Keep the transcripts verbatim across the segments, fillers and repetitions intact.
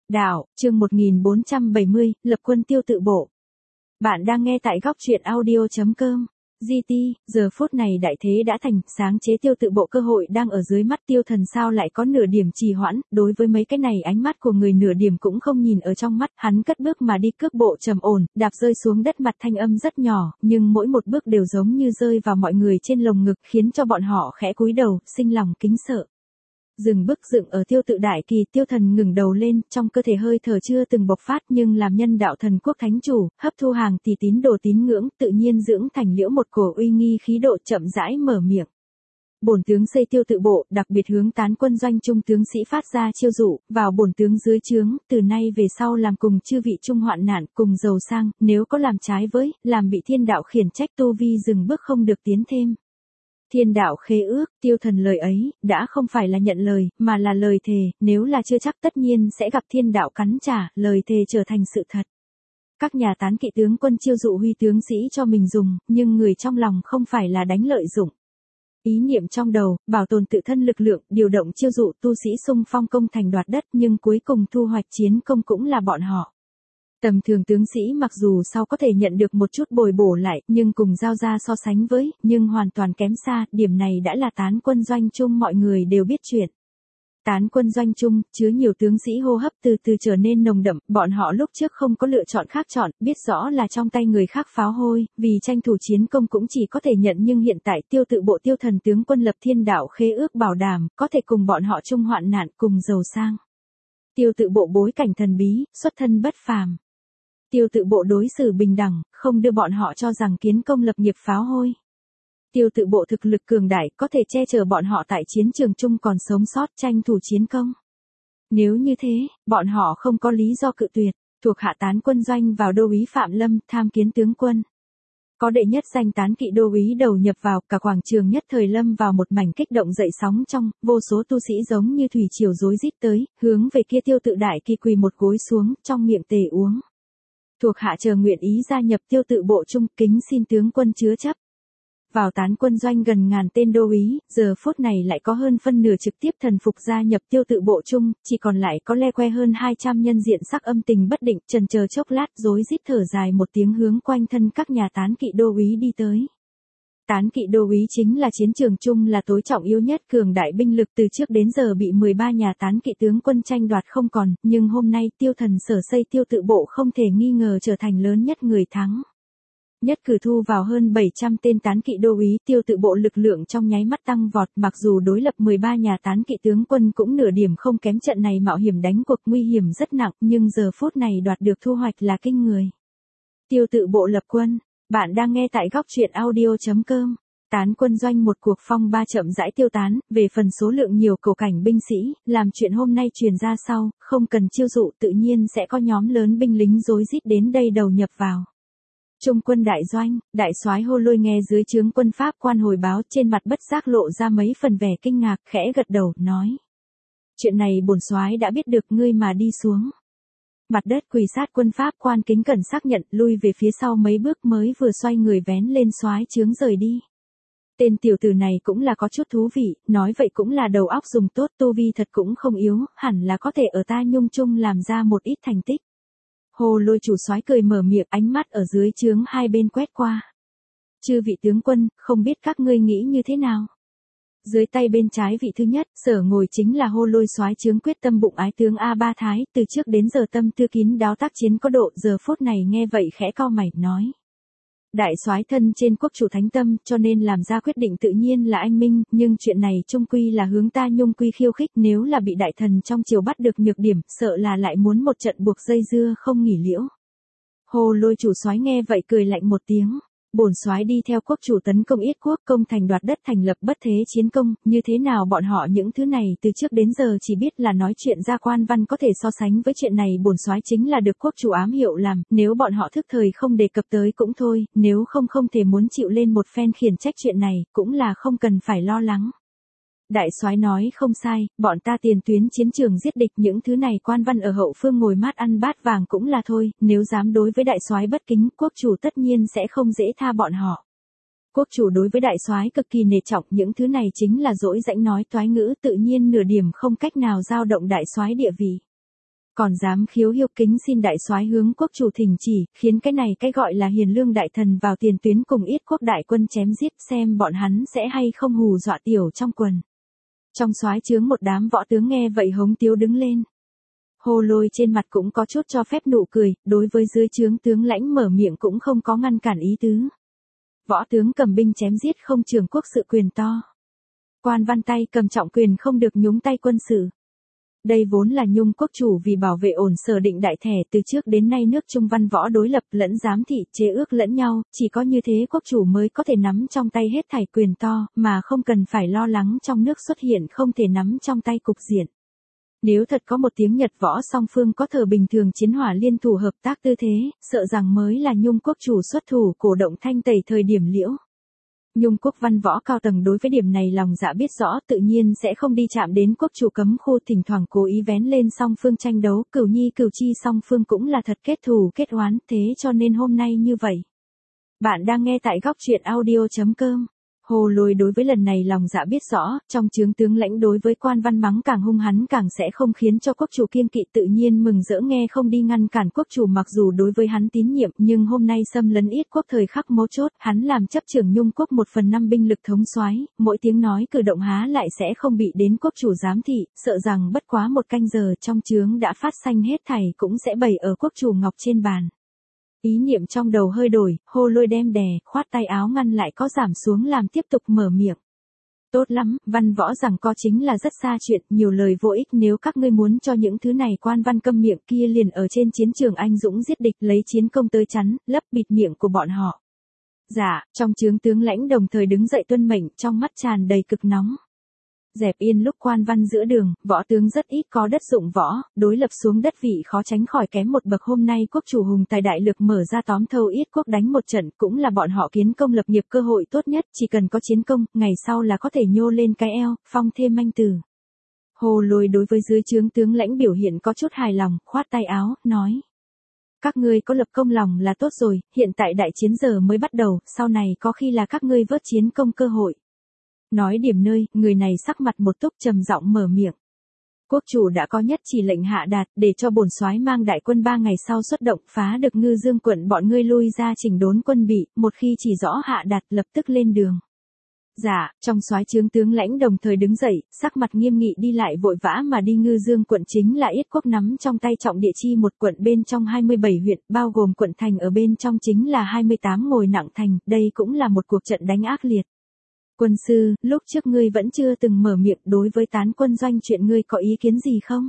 Đạo, chương một nghìn bốn trăm bảy mươi, lập quân tiêu tự bộ. Bạn đang nghe tại góc truyện audio chấm com. giê tê, giờ phút này đại thế đã thành, sáng chế tiêu tự bộ cơ hội đang ở dưới mắt Tiêu Thần sao lại có nửa điểm trì hoãn, đối với mấy cái này ánh mắt của người nửa điểm cũng không nhìn ở trong mắt, hắn cất bước mà đi cước bộ trầm ổn, đạp rơi xuống đất mặt thanh âm rất nhỏ, nhưng mỗi một bước đều giống như rơi vào mọi người trên lồng ngực, khiến cho bọn họ khẽ cúi đầu, sinh lòng kính sợ. Dừng bước dựng ở tiêu tự đại kỳ, Tiêu Thần ngừng đầu lên, trong cơ thể hơi thở chưa từng bộc phát nhưng làm nhân đạo thần quốc thánh chủ, hấp thu hàng tỷ tín đồ tín ngưỡng, tự nhiên dưỡng thành liễu một cổ uy nghi khí độ, chậm rãi mở miệng. Bổn tướng xây tiêu tự bộ, đặc biệt hướng tán quân doanh trung tướng sĩ phát ra chiêu dụ, vào bổn tướng dưới trướng, từ nay về sau làm cùng chư vị chung hoạn nạn, cùng giàu sang, nếu có làm trái với, làm bị thiên đạo khiển trách tu vi dừng bước không được tiến thêm. Thiên đạo khế ước, Tiêu Thần lời ấy, đã không phải là nhận lời, mà là lời thề, nếu là chưa chắc tất nhiên sẽ gặp thiên đạo cắn trả, lời thề trở thành sự thật. Các nhà tán kỵ tướng quân chiêu dụ huy tướng sĩ cho mình dùng, nhưng người trong lòng không phải là đánh lợi dụng. Ý niệm trong đầu, bảo tồn tự thân lực lượng, điều động chiêu dụ tu sĩ xung phong công thành đoạt đất, nhưng cuối cùng thu hoạch chiến công cũng là bọn họ. Tầm thường tướng sĩ mặc dù sau có thể nhận được một chút bồi bổ lại, nhưng cùng giao ra so sánh với, nhưng hoàn toàn kém xa, điểm này đã là tán quân doanh chung mọi người đều biết chuyện. Tán quân doanh chung, chứa nhiều tướng sĩ hô hấp từ từ trở nên nồng đậm, bọn họ lúc trước không có lựa chọn khác chọn, biết rõ là trong tay người khác pháo hôi, vì tranh thủ chiến công cũng chỉ có thể nhận, nhưng hiện tại tiêu tự bộ Tiêu Thần tướng quân lập thiên đạo khế ước bảo đảm, có thể cùng bọn họ chung hoạn nạn, cùng giàu sang. Tiêu tự bộ bối cảnh thần bí, xuất thân bất phàm. Tiêu tự bộ đối xử bình đẳng, không đưa bọn họ cho rằng kiến công lập nghiệp pháo hôi. Tiêu tự bộ thực lực cường đại, có thể che chở bọn họ tại chiến trường chung còn sống sót, tranh thủ chiến công. Nếu như thế, bọn họ không có lý do cự tuyệt. Thuộc hạ tán quân doanh vào đô úy Phạm Lâm, tham kiến tướng quân. Có đệ nhất danh tán kỵ đô úy đầu nhập vào, cả quảng trường nhất thời lâm vào một mảnh kích động dậy sóng trong, vô số tu sĩ giống như thủy triều rối rít tới, hướng về kia tiêu tự đại kỳ quỳ một gối xuống, trong miệng tề uống. Thuộc hạ chờ nguyện ý gia nhập tiêu tự bộ chung, kính xin tướng quân chứa chấp. Vào tán quân doanh gần ngàn tên đô úy, giờ phút này lại có hơn phân nửa trực tiếp thần phục gia nhập tiêu tự bộ chung, chỉ còn lại có le que hơn hai trăm nhân diện sắc âm tình bất định, chần chờ chốc lát rối rít thở dài một tiếng hướng quanh thân các nhà tán kỵ đô úy đi tới. Tán kỵ đô úy chính là chiến trường chung là tối trọng yếu nhất cường đại binh lực, từ trước đến giờ bị mười ba nhà tán kỵ tướng quân tranh đoạt không còn, nhưng hôm nay Tiêu Thần sở xây tiêu tự bộ không thể nghi ngờ trở thành lớn nhất người thắng. Nhất cử thu vào hơn bảy trăm tên tán kỵ đô úy, tiêu tự bộ lực lượng trong nháy mắt tăng vọt, mặc dù đối lập mười ba nhà tán kỵ tướng quân cũng nửa điểm không kém, trận này mạo hiểm đánh cuộc nguy hiểm rất nặng, nhưng giờ phút này đoạt được thu hoạch là kinh người. Tiêu tự bộ lập quân. Bạn đang nghe tại góc truyện audio chấm com. Tán quân doanh một cuộc phong ba chậm rãi tiêu tán, về phần số lượng nhiều cầu cảnh binh sĩ, làm chuyện hôm nay truyền ra sau, không cần chiêu dụ tự nhiên sẽ có nhóm lớn binh lính rối rít đến đây đầu nhập vào. Trung quân đại doanh, đại soái Hô Lôi nghe dưới trướng quân Pháp quan hồi báo, trên mặt bất giác lộ ra mấy phần vẻ kinh ngạc, khẽ gật đầu, nói. Chuyện này bổn soái đã biết được, ngươi mà đi xuống. Mặt đất quỳ sát quân Pháp quan kính cẩn xác nhận, lui về phía sau mấy bước mới vừa xoay người vén lên soái trướng rời đi. Tên tiểu tử này cũng là có chút thú vị, nói vậy cũng là đầu óc dùng tốt, tu vi thật cũng không yếu, hẳn là có thể ở ta nhung chung làm ra một ít thành tích. Hồ Lôi chủ soái cười mở miệng, ánh mắt ở dưới trướng hai bên quét qua. Chư vị tướng quân, không biết các ngươi nghĩ như thế nào? Dưới tay bên trái vị thứ nhất, sở ngồi chính là Hô Lôi soái trướng quyết tâm bụng ái tướng A Ba Thái, từ trước đến giờ tâm tư kín đáo tác chiến có độ, giờ phút này nghe vậy khẽ cau mày, nói. Đại soái thân trên quốc chủ thánh tâm, cho nên làm ra quyết định tự nhiên là anh minh, nhưng chuyện này chung quy là hướng ta nhung quy khiêu khích, nếu là bị đại thần trong triều bắt được nhược điểm, sợ là lại muốn một trận buộc dây dưa không nghỉ liễu. Hồ Lôi chủ soái nghe vậy cười lạnh một tiếng. Bổn soái đi theo quốc chủ tấn công yết quốc, công thành đoạt đất, thành lập bất thế chiến công, như thế nào bọn họ những thứ này từ trước đến giờ chỉ biết là nói chuyện ra quan văn, có thể so sánh với chuyện này bổn soái chính là được quốc chủ ám hiệu làm, nếu bọn họ thức thời không đề cập tới cũng thôi, nếu không không thể muốn chịu lên một phen khiển trách chuyện này, cũng là không cần phải lo lắng. Đại soái nói không sai, bọn ta tiền tuyến chiến trường giết địch, những thứ này quan văn ở hậu phương ngồi mát ăn bát vàng cũng là thôi, nếu dám đối với đại soái bất kính, quốc chủ tất nhiên sẽ không dễ tha bọn họ. Quốc chủ đối với đại soái cực kỳ nể trọng, những thứ này chính là dỗi rãnh nói toái ngữ, tự nhiên nửa điểm không cách nào dao động đại soái địa vị. còn dám khiếu hiêu kính xin đại soái hướng quốc chủ thỉnh chỉ, khiến cái này cái gọi là hiền lương đại thần vào tiền tuyến cùng Yết quốc đại quân chém giết, xem bọn hắn sẽ hay không hù dọa tiểu trong quần. Trong soái trướng một đám võ tướng nghe vậy hống tiếu đứng lên. Hồ Lôi trên mặt cũng có chút cho phép nụ cười, đối với dưới trướng tướng lãnh mở miệng cũng không có ngăn cản ý tứ. Võ tướng cầm binh chém giết không trường quốc sự quyền to. Quan văn tay cầm trọng quyền không được nhúng tay quân sự. Đây vốn là Nhung quốc chủ vì bảo vệ ổn sở định đại thể từ trước đến nay nước Trung văn võ đối lập lẫn giám thị chế ước lẫn nhau, chỉ có như thế quốc chủ mới có thể nắm trong tay hết thảy quyền to, mà không cần phải lo lắng trong nước xuất hiện không thể nắm trong tay cục diện. Nếu thật có một tiếng Nhật võ song phương có thờ bình thường chiến hỏa liên thủ hợp tác tư thế, sợ rằng mới là Nhung quốc chủ xuất thủ cổ động thanh tẩy thời điểm liễu. Nhung quốc văn võ cao tầng đối với điểm này lòng dạ biết rõ tự nhiên sẽ không đi chạm đến quốc chủ cấm khu, thỉnh thoảng cố ý vén lên song phương tranh đấu, cửu nhi cửu chi song phương cũng là thật kết thù kết oán, thế cho nên hôm nay như vậy. Bạn đang nghe tại góc truyện audio chấm com. Hồ Lôi đối với lần này lòng dạ biết rõ, trong chướng tướng lãnh đối với quan văn mắng càng hung hắn càng sẽ không khiến cho quốc chủ kiêng kỵ, tự nhiên mừng rỡ nghe không đi ngăn cản quốc chủ, mặc dù đối với hắn tín nhiệm nhưng hôm nay xâm lấn Yết quốc thời khắc mấu chốt, hắn làm chấp trưởng Nhung quốc một phần năm binh lực thống soái, mỗi tiếng nói cử động há lại sẽ không bị đến quốc chủ giám thị, sợ rằng bất quá một canh giờ trong chướng đã phát sanh hết thảy cũng sẽ bày ở quốc chủ ngọc trên bàn. Ý niệm trong đầu hơi đổi, Hồ Lôi đem đè, khoát tay áo ngăn lại có giảm xuống làm tiếp tục mở miệng. Tốt lắm, văn võ rằng có chính là rất xa chuyện, nhiều lời vô ích, nếu các ngươi muốn cho những thứ này quan văn câm miệng kia liền ở trên chiến trường anh dũng giết địch, lấy chiến công tới chắn, lấp bịt miệng của bọn họ. Dạ, trong chướng tướng lãnh đồng thời đứng dậy tuân mệnh, trong mắt tràn đầy cực nóng. Dẹp yên lúc quan văn giữa đường, võ tướng rất ít có đất dụng võ, đối lập xuống đất vị khó tránh khỏi kém một bậc. Hôm nay quốc chủ hùng tài đại lực mở ra tóm thâu Yết quốc đánh một trận, cũng là bọn họ kiến công lập nghiệp cơ hội tốt nhất, chỉ cần có chiến công, ngày sau là có thể nhô lên cái eo, phong thêm manh tử. Hồ Lôi đối với dưới trướng tướng lãnh biểu hiện có chút hài lòng, khoát tay áo, nói. Các ngươi có lập công lòng là tốt rồi, hiện tại đại chiến giờ mới bắt đầu, sau này có khi là các ngươi vớt chiến công cơ hội. Nói điểm nơi, người này sắc mặt một túc trầm giọng mở miệng. Quốc chủ đã có nhất chỉ lệnh hạ đạt, để cho bổn soái mang đại quân ba ngày sau xuất động, phá được Ngư Dương quận, bọn ngươi lui ra chỉnh đốn quân bị, một khi chỉ rõ hạ đạt lập tức lên đường. Dạ, trong soái trướng tướng lãnh đồng thời đứng dậy, sắc mặt nghiêm nghị đi lại vội vã mà đi. Ngư Dương quận chính là Yết quốc nắm trong tay trọng địa chi một quận bên trong hai mươi bảy huyện, bao gồm quận thành ở bên trong chính là hai mươi tám ngồi nặng thành, đây cũng là một cuộc trận đánh ác liệt. Quân sư, lúc trước ngươi vẫn chưa từng mở miệng, đối với tán quân doanh chuyện ngươi có ý kiến gì không?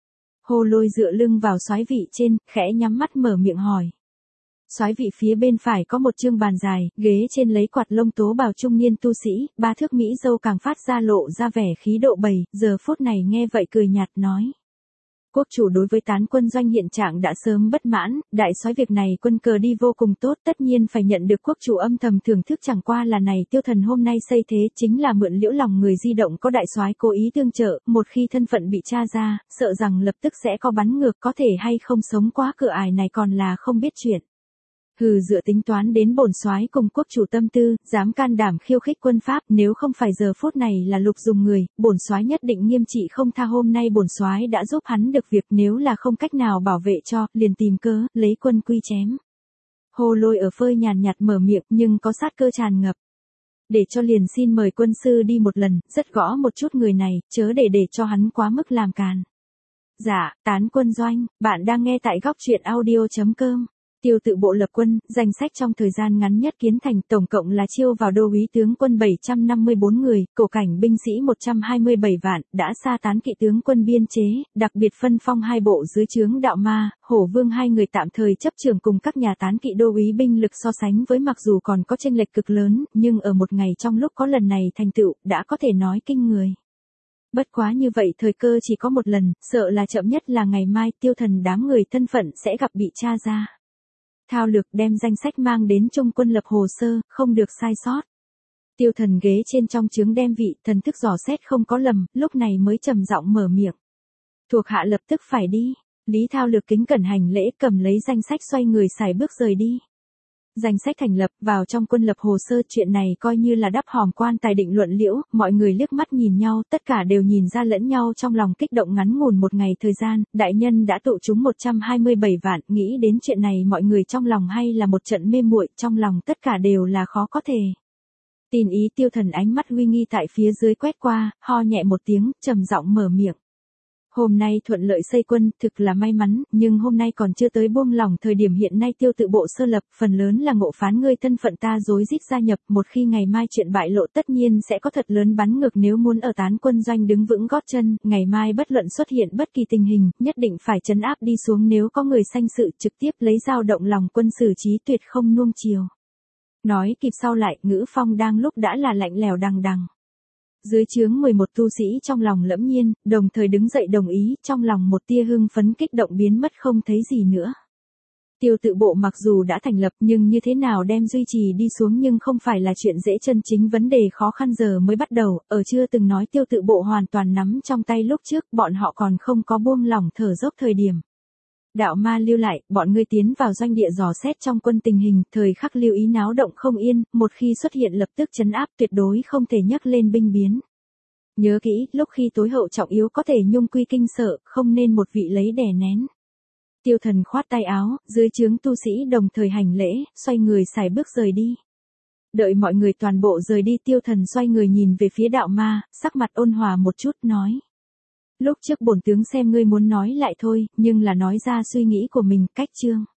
Hồ Lôi dựa lưng vào soái vị trên, khẽ nhắm mắt mở miệng hỏi. Soái vị phía bên phải có một chương bàn dài, ghế trên lấy quạt lông tố bào trung niên tu sĩ, ba thước mỹ dâu càng phát ra lộ ra vẻ khí độ bầy, giờ phút này nghe vậy cười nhạt nói. Quốc chủ đối với tán quân doanh hiện trạng đã sớm bất mãn, đại soái việc này quân cờ đi vô cùng tốt, tất nhiên phải nhận được quốc chủ âm thầm thưởng thức, chẳng qua là này Tiêu Thần hôm nay xây thế chính là mượn liễu lòng người di động, có đại soái cố ý tương trợ, một khi thân phận bị tra ra, sợ rằng lập tức sẽ có bắn ngược, có thể hay không sống qua cửa ải này còn là không biết chuyện. Hừ, dựa tính toán đến bổn soái cùng quốc chủ tâm tư, dám can đảm khiêu khích quân pháp, nếu không phải giờ phút này là lục dùng người, bổn soái nhất định nghiêm trị không tha. Hôm nay bổn soái đã giúp hắn được việc, nếu là không cách nào bảo vệ cho, liền tìm cớ, lấy quân quy chém. Hồ Lôi ở phơi nhàn nhạt mở miệng, nhưng có sát cơ tràn ngập. Để cho liền xin mời quân sư đi một lần, rất gõ một chút người này, chớ để để cho hắn quá mức làm càn. Dạ, tán quân doanh, bạn đang nghe tại góc truyện audio chấm com. Tiêu tự bộ lập quân, danh sách trong thời gian ngắn nhất kiến thành, tổng cộng là chiêu vào đô úy tướng quân bảy trăm năm mươi bốn người, cổ cảnh binh sĩ một trăm hai mươi bảy vạn, đã sa tán kỵ tướng quân biên chế, đặc biệt phân phong hai bộ dưới trướng đạo ma, hổ vương hai người tạm thời chấp trường cùng các nhà tán kỵ đô úy. Binh lực so sánh với mặc dù còn có chênh lệch cực lớn, nhưng ở một ngày trong lúc có lần này thành tựu, đã có thể nói kinh người. Bất quá như vậy thời cơ chỉ có một lần, sợ là chậm nhất là ngày mai, Tiêu Thần đám người thân phận sẽ gặp bị tra ra. Thao lược đem danh sách mang đến trung quân lập hồ sơ, không được sai sót. Tiêu Thần ghế trên trong trướng đem vị, thần thức dò xét không có lầm, lúc này mới trầm giọng mở miệng. Thuộc hạ lập tức phải đi. Lý Thao lược kính cẩn hành lễ, cầm lấy danh sách xoay người xài bước rời đi. Danh sách thành lập, vào trong quân lập hồ sơ, chuyện này coi như là đắp hòm quan tài định luận liễu, mọi người liếc mắt nhìn nhau, tất cả đều nhìn ra lẫn nhau trong lòng kích động. Ngắn ngủn một ngày thời gian, đại nhân đã tụ chúng một trăm hai mươi bảy vạn, nghĩ đến chuyện này mọi người trong lòng hay là một trận mê muội, trong lòng tất cả đều là khó có thể tin ý. Tiêu Thần ánh mắt uy nghi tại phía dưới quét qua, ho nhẹ một tiếng, trầm giọng mở miệng. Hôm nay thuận lợi xây quân, thực là may mắn, nhưng hôm nay còn chưa tới buông lỏng thời điểm. Hiện nay Tiêu tự bộ sơ lập, phần lớn là ngộ phán ngươi thân phận ta rối rít gia nhập, một khi ngày mai chuyện bại lộ tất nhiên sẽ có thật lớn bắn ngược. Nếu muốn ở Tán quân doanh đứng vững gót chân, ngày mai bất luận xuất hiện bất kỳ tình hình, nhất định phải trấn áp đi xuống, nếu có người sanh sự trực tiếp lấy dao động lòng quân xử trí, tuyệt không nuông chiều. Nói kịp sau lại, ngữ phong đang lúc đã là lạnh lèo đằng đằng. Dưới trướng mười một tu sĩ trong lòng lẫm nhiên, đồng thời đứng dậy đồng ý, trong lòng một tia hưng phấn kích động biến mất không thấy gì nữa. Tiêu tự bộ mặc dù đã thành lập, nhưng như thế nào đem duy trì đi xuống nhưng không phải là chuyện dễ. Chân chính vấn đề khó khăn giờ mới bắt đầu, ở chưa từng nói tiêu tự bộ hoàn toàn nắm trong tay lúc trước, bọn họ còn không có buông lỏng thở dốc thời điểm. Đạo ma lưu lại, bọn ngươi tiến vào doanh địa dò xét trong quân tình hình, thời khắc lưu ý náo động không yên, một khi xuất hiện lập tức trấn áp, tuyệt đối không thể nhắc lên binh biến. Nhớ kỹ, lúc khi tối hậu trọng yếu có thể nhung quy kinh sợ, không nên một vị lấy đè nén. Tiêu Thần khoát tay áo, dưới trướng tu sĩ đồng thời hành lễ, xoay người xài bước rời đi. Đợi mọi người toàn bộ rời đi, Tiêu Thần xoay người nhìn về phía đạo ma, sắc mặt ôn hòa một chút nói. Lúc trước bổn tướng xem ngươi muốn nói lại thôi, nhưng là nói ra suy nghĩ của mình, cách chương.